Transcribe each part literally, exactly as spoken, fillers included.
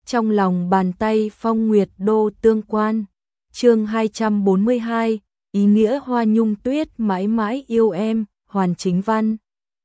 Trong lòng bàn tay Phong Nguyệt Đô tương quan. Chương hai trăm bốn mươi hai, ý nghĩa Hoa Nhung Tuyết mãi mãi yêu em, hoàn chính văn.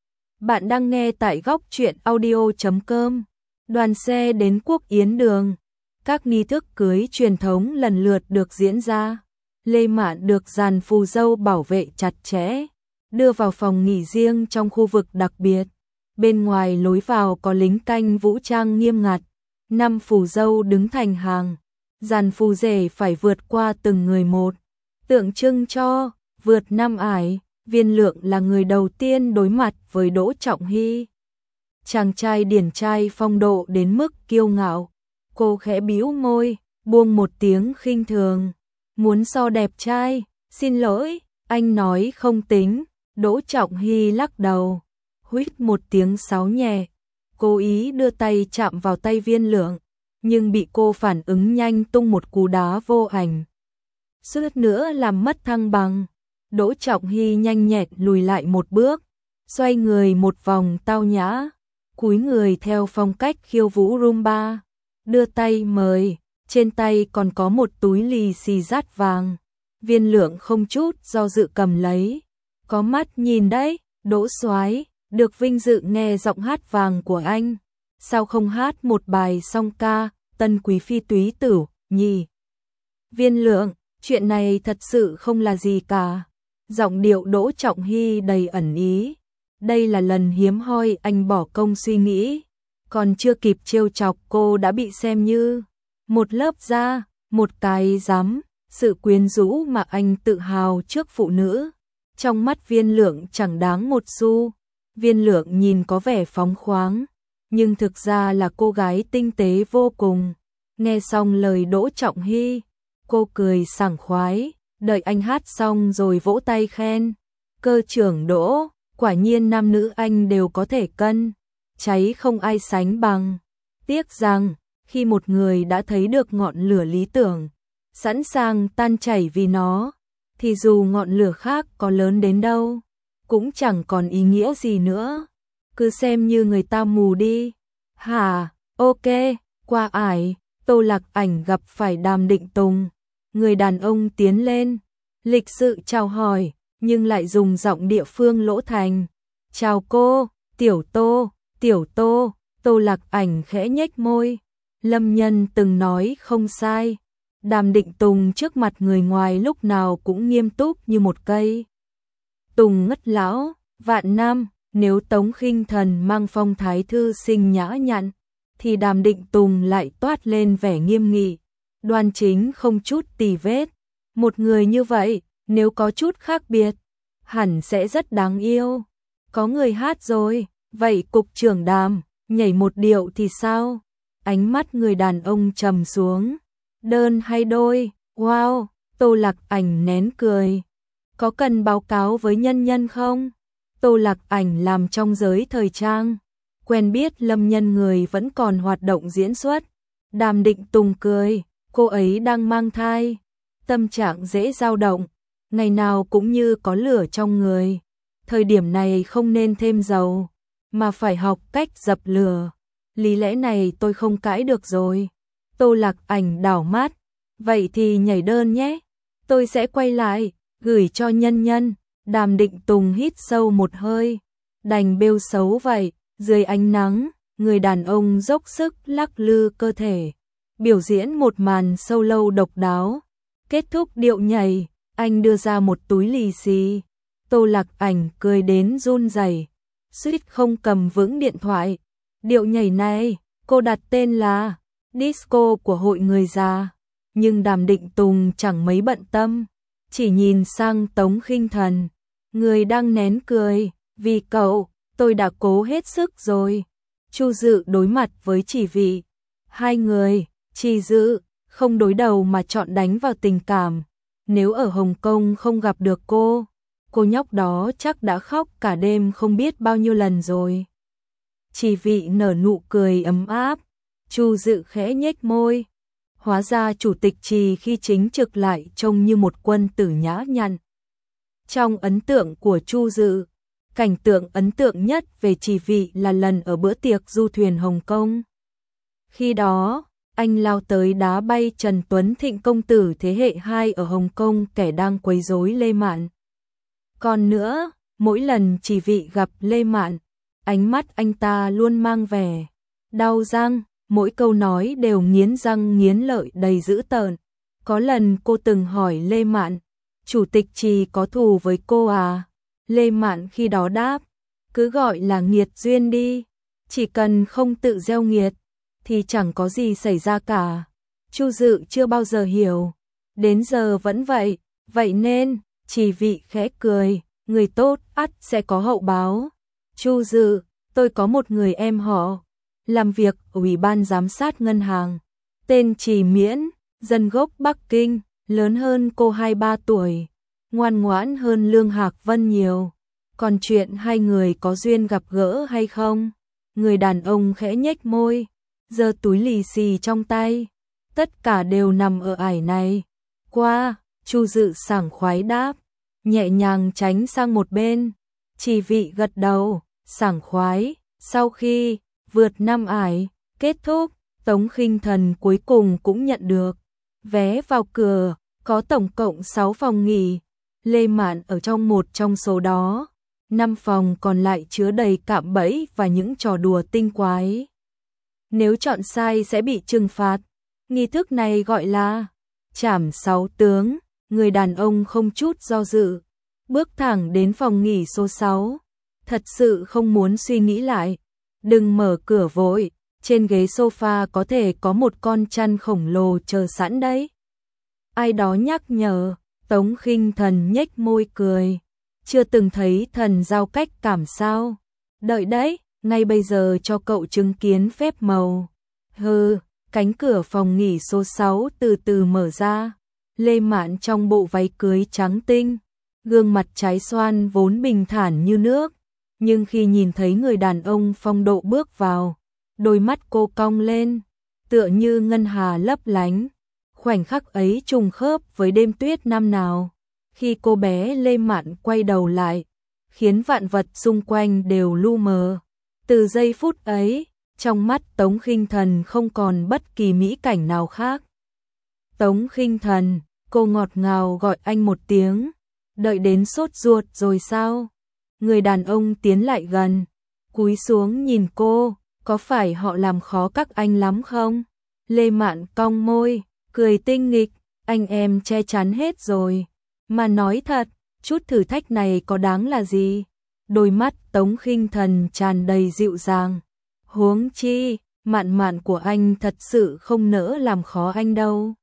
Bạn đang nghe tại góc truyện audio chấm com. Đoàn xe đến Quốc Yến Đường. Các nghi thức cưới truyền thống lần lượt được diễn ra. Lê Mạn được dàn phù dâu bảo vệ chặt chẽ, đưa vào phòng nghỉ riêng trong khu vực đặc biệt. Bên ngoài lối vào có lính canh vũ trang nghiêm ngặt. Năm phù dâu đứng thành hàng. Dàn phù rể phải vượt qua từng người một. Tượng trưng cho vượt năm ải, Viên Lượng là người đầu tiên đối mặt với Đỗ Trọng Hy. Chàng trai điển trai phong độ đến mức kiêu ngạo. Cô khẽ bĩu môi, buông một tiếng khinh thường. Muốn so đẹp trai, xin lỗi, anh nói không tính. Đỗ Trọng Hy lắc đầu, huýt một tiếng sáo nhẹ. Cố ý đưa tay chạm vào tay Viên Lượng, nhưng bị cô phản ứng nhanh tung một cú đá vô ảnh. Suýt nữa làm mất thăng bằng. Đỗ Trọng Hy nhanh nhẹn lùi lại một bước, xoay người một vòng tao nhã, cúi người theo phong cách khiêu vũ rumba, đưa tay mời, trên tay còn có một túi lì xì dát vàng. Viên Lượng không chút do dự cầm lấy. Có mắt nhìn đấy, Đỗ soái, được vinh dự nghe giọng hát vàng của anh. Sao không hát một bài song ca, Tân Quý Phi túy tử, nhỉ? Viên Lượng, chuyện này thật sự không là gì cả. Giọng điệu Đỗ Trọng Hy đầy ẩn ý. Đây là lần hiếm hoi anh bỏ công suy nghĩ. Còn chưa kịp trêu chọc cô đã bị xem như một lớp da, một cái rắm, sự quyến rũ mà anh tự hào trước phụ nữ. Trong mắt Viên Lượng chẳng đáng một xu. Viên Lượng nhìn có vẻ phóng khoáng, nhưng thực ra là cô gái tinh tế vô cùng. Nghe xong lời Đỗ Trọng Hy, cô cười sảng khoái, đợi anh hát xong rồi vỗ tay khen. Cơ trưởng Đỗ, quả nhiên nam nữ anh đều có thể cân cháy không ai sánh bằng. Tiếc rằng, khi một người đã thấy được ngọn lửa lý tưởng, sẵn sàng tan chảy vì nó, thì dù ngọn lửa khác có lớn đến đâu, cũng chẳng còn ý nghĩa gì nữa. Cứ xem như người ta mù đi. Hả, ok, qua ải, Tô Lạc Ảnh gặp phải Đàm Định Tùng. Người đàn ông tiến lên, lịch sự chào hỏi, nhưng lại dùng giọng địa phương Lỗ Thành. Chào cô, Tiểu Tô, Tiểu Tô. Tô Lạc Ảnh khẽ nhếch môi. Lâm Nhân từng nói không sai. Đàm Định Tùng trước mặt người ngoài lúc nào cũng nghiêm túc như một cây tùng ngất lão. Vạn năm, nếu Tống Khinh Thần mang phong thái thư sinh nhã nhặn, thì Đàm Định Tùng lại toát lên vẻ nghiêm nghị, đoan chính không chút tì vết. Một người như vậy, nếu có chút khác biệt, hẳn sẽ rất đáng yêu. Có người hát rồi, vậy cục trưởng Đàm, nhảy một điệu thì sao? Ánh mắt người đàn ông trầm xuống. Đơn hay đôi? Wow, Tô Lạc Ảnh nén cười. Có cần báo cáo với nhân nhân không? Tô Lạc Ảnh làm trong giới thời trang, quen biết Lâm Nhân người vẫn còn hoạt động diễn xuất. Đàm Định Tùng cười, cô ấy đang mang thai, tâm trạng dễ dao động, ngày nào cũng như có lửa trong người. Thời điểm này không nên thêm dầu, mà phải học cách dập lửa. Lý lẽ này tôi không cãi được rồi. Tô Lạc Ảnh đảo mắt, vậy thì nhảy đơn nhé. Tôi sẽ quay lại, gửi cho nhân nhân. Đàm Định Tùng hít sâu một hơi, đành bêu xấu vậy. Dưới ánh nắng, người đàn ông dốc sức lắc lư cơ thể, biểu diễn một màn solo độc đáo. Kết thúc điệu nhảy, anh đưa ra một túi lì xì. Tô Lạc Ảnh cười đến run rẩy, suýt không cầm vững điện thoại. Điệu nhảy này, cô đặt tên là Disco của hội người già. Nhưng Đàm Định Tùng chẳng mấy bận tâm, chỉ nhìn sang Tống Khinh Thần, người đang nén cười. Vì cậu, tôi đã cố hết sức rồi. Chu Dự đối mặt với Chỉ Vị. Hai người, Chỉ Dự, không đối đầu mà chọn đánh vào tình cảm. Nếu ở Hồng Kông không gặp được cô, cô nhóc đó chắc đã khóc cả đêm không biết bao nhiêu lần rồi. Chỉ Vị nở nụ cười ấm áp. Chu Dự khẽ nhếch môi. Hóa ra chủ tịch Trì khi chính trực lại trông như một quân tử nhã nhặn. Trong ấn tượng của Chu Dự, cảnh tượng ấn tượng nhất về Chỉ Vị là lần ở bữa tiệc du thuyền Hồng Kông. Khi đó, anh lao tới đá bay Trần Tuấn Thịnh công tử thế hệ hai ở Hồng Kông kẻ đang quấy rối Lê Mạn. Còn nữa, mỗi lần chỉ vị gặp Lê Mạn, ánh mắt anh ta luôn mang vẻ đau răng, mỗi câu nói đều nghiến răng nghiến lợi đầy dữ tợn. Có lần cô từng hỏi Lê Mạn, chủ tịch Trì có thù với cô à? Lê Mạn khi đó đáp, cứ gọi là nghiệt duyên đi, chỉ cần không tự gieo nghiệt thì chẳng có gì xảy ra cả. Chu Dự chưa bao giờ hiểu, đến giờ vẫn vậy, vậy nên, Trì vị khẽ cười, người tốt ắt sẽ có hậu báo. Chu Dự, tôi có một người em họ, làm việc ở Ủy ban Giám sát Ngân hàng, tên Trì Miễn, dân gốc Bắc Kinh, lớn hơn cô hai ba tuổi, ngoan ngoãn hơn Lương Hạc Vân nhiều. Còn chuyện hai người có duyên gặp gỡ hay không? Người đàn ông khẽ nhếch môi, giơ túi lì xì trong tay. Tất cả đều nằm ở ải này. Qua, Chu Dự sảng khoái đáp, nhẹ nhàng tránh sang một bên. Chỉ vị gật đầu, sảng khoái. Sau khi vượt năm ải, kết thúc, Tống Khinh Thần cuối cùng cũng nhận được vé vào cửa, có tổng cộng sáu phòng nghỉ. Lê Mạn ở trong một trong số đó. Năm phòng còn lại chứa đầy cạm bẫy và những trò đùa tinh quái. Nếu chọn sai sẽ bị trừng phạt. Nghi thức này gọi là trảm sáu tướng. Người đàn ông không chút do dự, bước thẳng đến phòng nghỉ số sáu. Thật sự không muốn suy nghĩ lại. Đừng mở cửa vội, trên ghế sofa có thể có một con chăn khổng lồ chờ sẵn đấy. Ai đó nhắc nhở, Tống Khinh Thần nhếch môi cười. Chưa từng thấy thần giao cách cảm sao? Đợi đấy, ngay bây giờ cho cậu chứng kiến phép màu. Hừ, cánh cửa phòng nghỉ số sáu từ từ mở ra. Lê Mạn trong bộ váy cưới trắng tinh, gương mặt trái xoan vốn bình thản như nước, nhưng khi nhìn thấy người đàn ông phong độ bước vào, đôi mắt cô cong lên, tựa như ngân hà lấp lánh. Khoảnh khắc ấy trùng khớp với đêm tuyết năm nào. Khi cô bé Lê Mạn quay đầu lại, khiến vạn vật xung quanh đều lu mờ. Từ giây phút ấy, trong mắt Tống Khinh Thần không còn bất kỳ mỹ cảnh nào khác. Tống Khinh Thần, cô ngọt ngào gọi anh một tiếng. Đợi đến sốt ruột rồi sao? Người đàn ông tiến lại gần, cúi xuống nhìn cô, có phải họ làm khó các anh lắm không? Lê Mạn cong môi, cười tinh nghịch, anh em che chắn hết rồi. Mà nói thật, chút thử thách này có đáng là gì? Đôi mắt Tống Khinh Thần tràn đầy dịu dàng. Huống chi, Mạn Mạn của anh thật sự không nỡ làm khó anh đâu.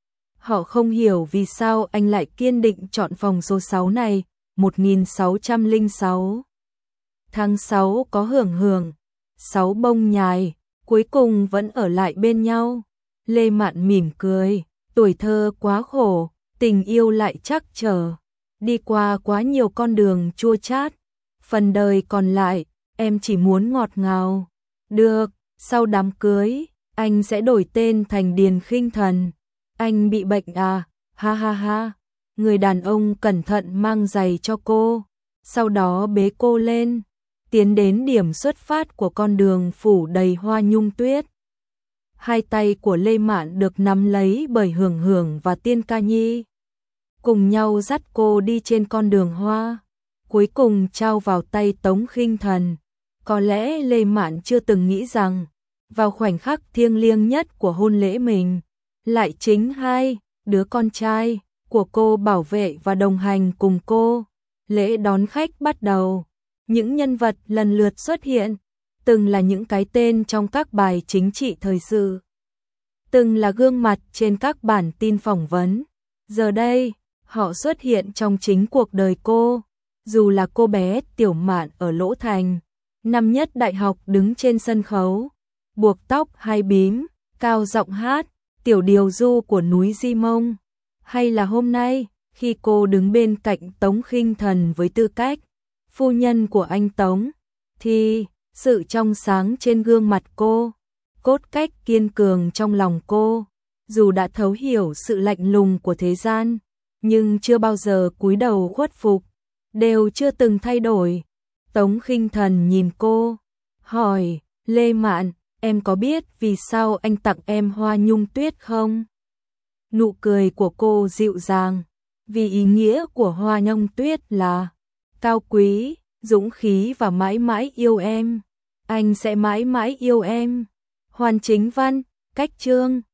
Họ không hiểu vì sao anh lại kiên định chọn phòng số sáu này. Một nghìn sáu trăm lẻ sáu Tháng sáu có hưởng hưởng, sáu bông nhài, cuối cùng vẫn ở lại bên nhau. Lê Mạn mỉm cười, tuổi thơ quá khổ, tình yêu lại trắc trở, đi qua quá nhiều con đường chua chát. Phần đời còn lại, em chỉ muốn ngọt ngào. Được, sau đám cưới, anh sẽ đổi tên thành Điền Khinh Thần. Anh bị bệnh à? Ha ha ha. Người đàn ông cẩn thận mang giày cho cô, sau đó bế cô lên, tiến đến điểm xuất phát của con đường phủ đầy hoa nhung tuyết. Hai tay của Lê Mạn được nắm lấy bởi Hưởng Hưởng và Tiên Ca Nhi, cùng nhau dắt cô đi trên con đường hoa, cuối cùng trao vào tay Tống Khinh Thần. Có lẽ Lê Mạn chưa từng nghĩ rằng, vào khoảnh khắc thiêng liêng nhất của hôn lễ mình, lại chính hai đứa con trai của cô bảo vệ và đồng hành cùng cô. Lễ đón khách bắt đầu, những nhân vật lần lượt xuất hiện, từng là những cái tên trong các bài chính trị thời sự, từng là gương mặt trên các bản tin phỏng vấn. Giờ đây, họ xuất hiện trong chính cuộc đời cô. Dù là cô bé Tiểu Mạn ở Lỗ Thành, năm nhất đại học đứng trên sân khấu, buộc tóc hai bím, cao giọng hát Tiểu Điều Du của núi Di Mông, hay là hôm nay, khi cô đứng bên cạnh Tống Khinh Thần với tư cách phu nhân của anh Tống, thì sự trong sáng trên gương mặt cô, cốt cách kiên cường trong lòng cô, dù đã thấu hiểu sự lạnh lùng của thế gian, nhưng chưa bao giờ cúi đầu khuất phục, đều chưa từng thay đổi. Tống Khinh Thần nhìn cô, hỏi, Lê Mạn, em có biết vì sao anh tặng em hoa nhung tuyết không? Nụ cười của cô dịu dàng, vì ý nghĩa của hoa nhung tuyết là cao quý, dũng khí và mãi mãi yêu em. Anh sẽ mãi mãi yêu em. Hoàn Chính Văn, cách chương